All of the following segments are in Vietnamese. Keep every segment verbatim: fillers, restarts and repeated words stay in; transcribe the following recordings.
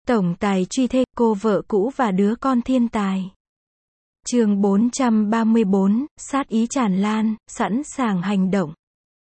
Tổng tài truy thê, cô vợ cũ và đứa con thiên tài. Chương bốn trăm ba mươi bốn, sát ý tràn lan, sẵn sàng hành động.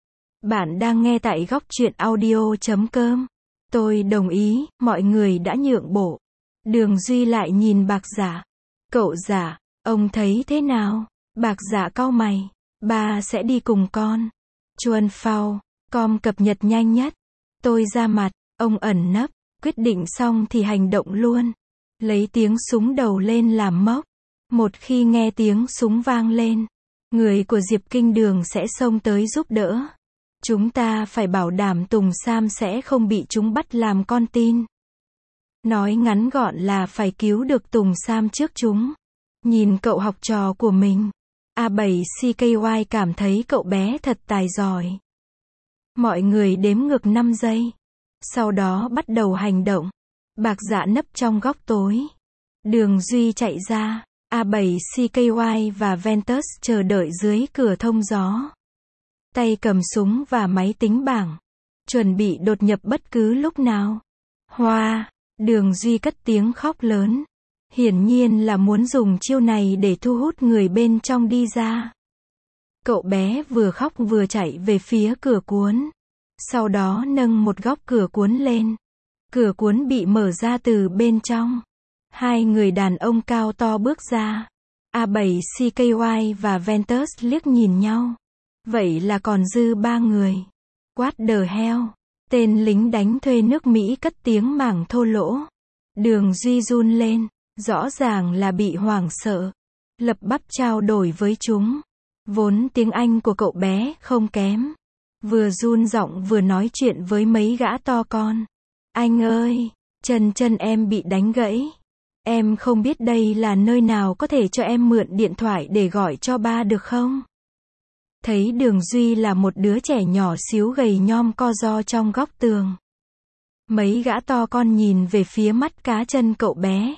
Bạn đang nghe tại góc truyện audio chấm com. Tôi đồng ý, mọi người đã nhượng bộ. Đường Duy lại nhìn Bạc Dạ. Cậu Dạ, ông thấy thế nào? Bạc Dạ cau mày. Ba sẽ đi cùng con. Chuan Phao, com cập nhật nhanh nhất. Tôi ra mặt, ông ẩn nấp. Quyết định xong thì hành động luôn. Lấy tiếng súng đầu lên làm mốc. Một khi nghe tiếng súng vang lên, người của Diệp Kinh Đường sẽ xông tới giúp đỡ. Chúng ta phải bảo đảm Tùng Sam sẽ không bị chúng bắt làm con tin. Nói ngắn gọn là phải cứu được Tùng Sam trước chúng. Nhìn cậu học trò của mình, A bảy C K Y cảm thấy cậu bé thật tài giỏi. Mọi người đếm ngược năm giây. Sau đó bắt đầu hành động. Bạc Dạ nấp trong góc tối. Đường Duy chạy ra. A bảy C K Y và Ventus chờ đợi dưới cửa thông gió. Tay cầm súng và máy tính bảng. Chuẩn bị đột nhập bất cứ lúc nào. Hoa! Đường Duy cất tiếng khóc lớn. Hiển nhiên là muốn dùng chiêu này để thu hút người bên trong đi ra. Cậu bé vừa khóc vừa chạy về phía cửa cuốn. Sau đó nâng một góc cửa cuốn lên. Cửa cuốn bị mở ra từ bên trong. Hai người đàn ông cao to bước ra. A bảy C K Y và Ventus liếc nhìn nhau. Vậy là còn dư ba người. What the hell? Tên lính đánh thuê nước Mỹ cất tiếng mảng thô lỗ. Đường Duy run lên. Rõ ràng là bị hoảng sợ. Lập bắp trao đổi với chúng. Vốn tiếng Anh của cậu bé không kém. Vừa run giọng vừa nói chuyện với mấy gã to con. Anh ơi, chân chân em bị đánh gãy. Em không biết đây là nơi nào, có thể cho em mượn điện thoại để gọi cho ba được không? Thấy Đường Duy là một đứa trẻ nhỏ xíu gầy nhom co ro trong góc tường. Mấy gã to con nhìn về phía mắt cá chân cậu bé.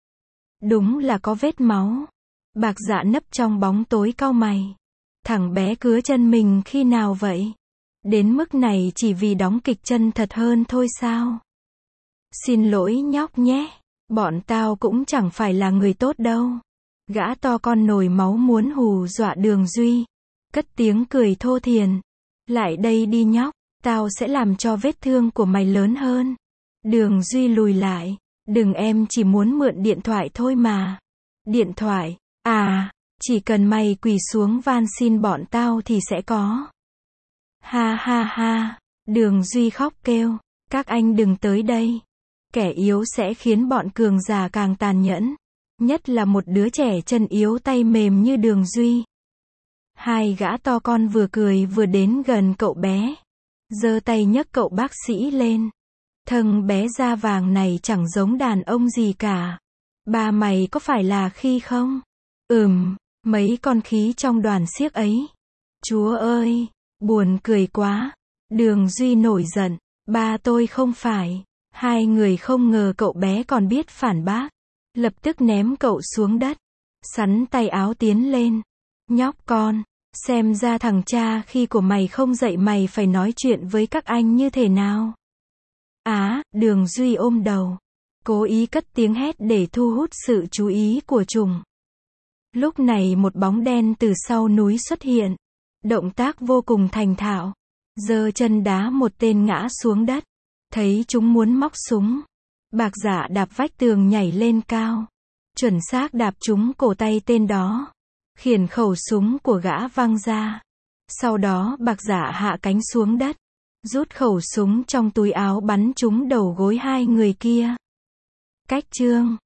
Đúng là có vết máu. Bạc Dạ nấp trong bóng tối cau mày. Thằng bé cứa chân mình khi nào vậy? Đến mức này chỉ vì đóng kịch chân thật hơn thôi sao? Xin lỗi nhóc nhé. Bọn tao cũng chẳng phải là người tốt đâu. Gã to con nổi máu muốn hù dọa Đường Duy. Cất tiếng cười thô thiển. Lại đây đi nhóc, tao sẽ làm cho vết thương của mày lớn hơn. Đường Duy lùi lại. Đừng, em chỉ muốn mượn điện thoại thôi mà. Điện thoại? À, chỉ cần mày quỳ xuống van xin bọn tao thì sẽ có. Ha ha ha. Đường Duy khóc kêu. Các anh đừng tới đây. Kẻ yếu sẽ khiến bọn cường giả càng tàn nhẫn. Nhất là một đứa trẻ chân yếu tay mềm như Đường Duy. Hai gã to con vừa cười vừa đến gần cậu bé. Giơ tay nhấc cậu bác sĩ lên. Thằng bé da vàng này chẳng giống đàn ông gì cả. Ba mày có phải là Khi không? Ừm, mấy con khí trong đoàn xiếc ấy. Chúa ơi, buồn cười quá. Đường Duy nổi giận. Ba tôi không phải. Hai người không ngờ cậu bé còn biết phản bác. Lập tức ném cậu xuống đất. Sắn tay áo tiến lên. Nhóc con, xem ra thằng cha Khi của mày không dạy mày phải nói chuyện với các anh như thế nào. Á, Đường Duy ôm đầu. Cố ý cất tiếng hét để thu hút sự chú ý của chúng. Lúc này một bóng đen từ sau núi xuất hiện. Động tác vô cùng thành thạo. Giơ chân đá một tên ngã xuống đất. Thấy chúng muốn móc súng. Bạc Dạ đạp vách tường nhảy lên cao. Chuẩn xác đạp trúng cổ tay tên đó. Khiển khẩu súng của gã văng ra. Sau đó Bạc Dạ hạ cánh xuống đất. Rút khẩu súng trong túi áo bắn trúng đầu gối hai người kia. Cách chương